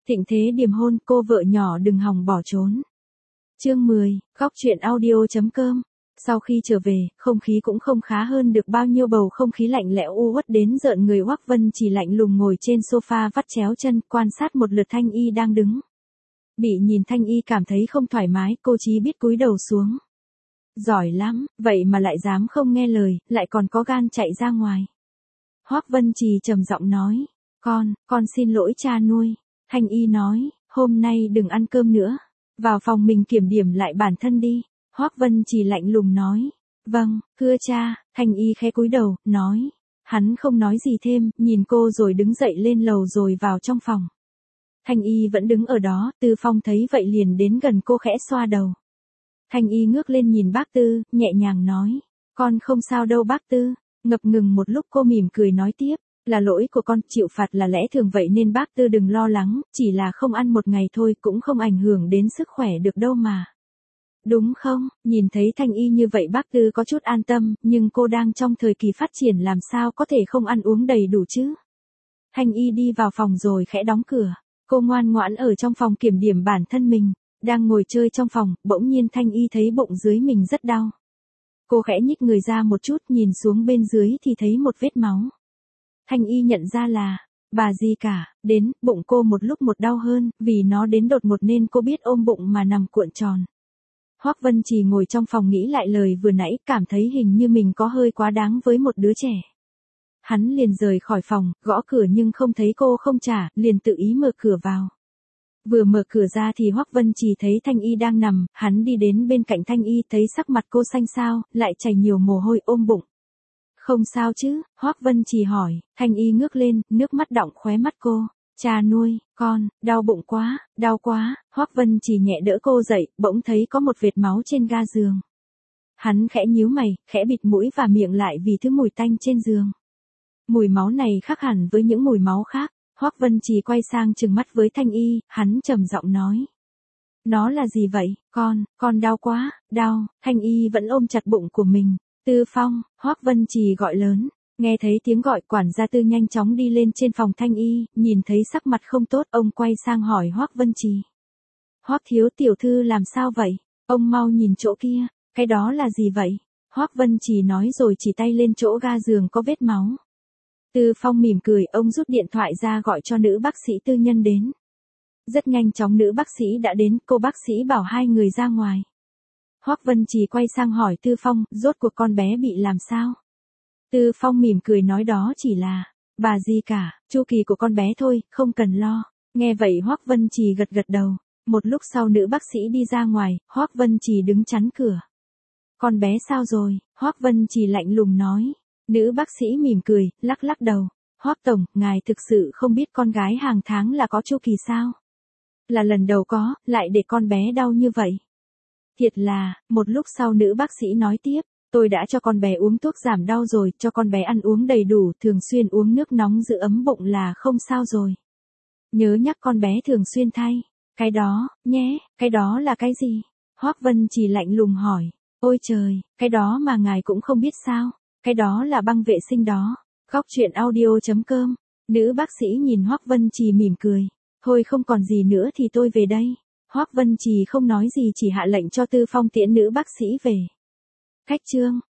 Thịnh thế điềm hôn, cô vợ nhỏ đừng hòng bỏ trốn. Chương 10, góc truyện audio.com. Sau khi trở về, không khí cũng không khá hơn được bao nhiêu, bầu không khí lạnh lẽo u uất đến rợn người. Hoắc Vân chỉ lạnh lùng ngồi trên sofa vắt chéo chân, quan sát một lượt Thanh Y đang đứng. Bị nhìn Thanh Y cảm thấy không thoải mái, cô chỉ biết cúi đầu xuống. Giỏi lắm, vậy mà lại dám không nghe lời, lại còn có gan chạy ra ngoài. Hoắc Vân Trì trầm giọng nói, con xin lỗi cha nuôi. Thanh Y nói, hôm nay đừng ăn cơm nữa, vào phòng mình kiểm điểm lại bản thân đi. Hoắc Vân Trì lạnh lùng nói, vâng, thưa cha. Thanh Y khẽ cúi đầu, nói. Hắn không nói gì thêm, nhìn cô rồi đứng dậy lên lầu rồi vào trong phòng. Thanh Y vẫn đứng ở đó, Tư Phong thấy vậy liền đến gần cô khẽ xoa đầu. Thanh Y ngước lên nhìn bác Tư, nhẹ nhàng nói, con không sao đâu bác Tư. Ngập ngừng một lúc cô mỉm cười nói tiếp, là lỗi của con, chịu phạt là lẽ thường vậy nên bác Tư đừng lo lắng, chỉ là không ăn một ngày thôi cũng không ảnh hưởng đến sức khỏe được đâu mà. Đúng không? Nhìn thấy Thanh Y như vậy bác Tư có chút an tâm, nhưng cô đang trong thời kỳ phát triển làm sao có thể không ăn uống đầy đủ chứ? Thanh Y đi vào phòng rồi khẽ đóng cửa, cô ngoan ngoãn ở trong phòng kiểm điểm bản thân mình, đang ngồi chơi trong phòng, bỗng nhiên Thanh Y thấy bụng dưới mình rất đau. Cô khẽ nhích người ra một chút, nhìn xuống bên dưới thì thấy một vết máu. Thanh Y nhận ra là bà gì cả, đến, bụng cô một lúc một đau hơn, vì nó đến đột ngột nên cô biết ôm bụng mà nằm cuộn tròn. Hoắc Vân Trì ngồi trong phòng nghĩ lại lời vừa nãy, cảm thấy hình như mình có hơi quá đáng với một đứa trẻ. Hắn liền rời khỏi phòng, gõ cửa nhưng không thấy cô không trả, liền tự ý mở cửa vào. Vừa mở cửa ra thì Hoắc Vân Trì thấy Thanh Y đang nằm, hắn đi đến bên cạnh Thanh Y thấy sắc mặt cô xanh xao, lại chảy nhiều mồ hôi, ôm bụng. Không sao chứ? Hoắc Vân Trì hỏi. Thanh Y ngước lên, nước mắt đọng khóe mắt cô. Cha nuôi, con, đau bụng quá, đau quá. Hoắc Vân Trì nhẹ đỡ cô dậy, bỗng thấy có một vệt máu trên ga giường. Hắn khẽ nhíu mày, khẽ bịt mũi và miệng lại vì thứ mùi tanh trên giường. Mùi máu này khác hẳn với những mùi máu khác. Hoắc Vân Trì quay sang trừng mắt với Thanh Y, hắn trầm giọng nói. Nó là gì vậy? Con đau quá, đau. Thanh Y vẫn ôm chặt bụng của mình. Tư Phong, Hoắc Vân Trì gọi lớn. Nghe thấy tiếng gọi, quản gia Tư nhanh chóng đi lên trên phòng Thanh Y, nhìn thấy sắc mặt không tốt, ông quay sang hỏi Hoắc Vân Trì. Hoắc thiếu tiểu thư làm sao vậy? Ông mau nhìn chỗ kia, cái đó là gì vậy? Hoắc Vân Trì nói rồi chỉ tay lên chỗ ga giường có vết máu. Tư Phong mỉm cười, ông rút điện thoại ra gọi cho nữ bác sĩ tư nhân đến. Rất nhanh chóng nữ bác sĩ đã đến, cô bác sĩ bảo hai người ra ngoài. Hoắc Vân Trì quay sang hỏi Tư Phong, rốt cuộc con bé bị làm sao? Tư Phong mỉm cười nói đó chỉ là, bà gì cả, chu kỳ của con bé thôi, không cần lo. Nghe vậy Hoắc Vân Trì gật gật đầu. Một lúc sau nữ bác sĩ đi ra ngoài, Hoắc Vân Trì đứng chắn cửa. Con bé sao rồi? Hoắc Vân Trì lạnh lùng nói. Nữ bác sĩ mỉm cười, lắc lắc đầu. Hoắc tổng, ngài thực sự không biết con gái hàng tháng là có chu kỳ sao? Là lần đầu có, lại để con bé đau như vậy. Thiệt là, một lúc sau nữ bác sĩ nói tiếp, tôi đã cho con bé uống thuốc giảm đau rồi, cho con bé ăn uống đầy đủ, thường xuyên uống nước nóng giữ ấm bụng là không sao rồi. Nhớ nhắc con bé thường xuyên thay. Cái đó, nhé, cái đó là cái gì? Hoắc Vân Trì lạnh lùng hỏi. Ôi trời, cái đó mà ngài cũng không biết sao? Cái đó là băng vệ sinh đó. Góc truyện audio.com. Nữ bác sĩ nhìn Hoắc Vân Trì mỉm cười. Thôi không còn gì nữa thì tôi về đây. Hoắc Vân Trì không nói gì chỉ hạ lệnh cho Tư Phong tiễn nữ bác sĩ về. Khách trương.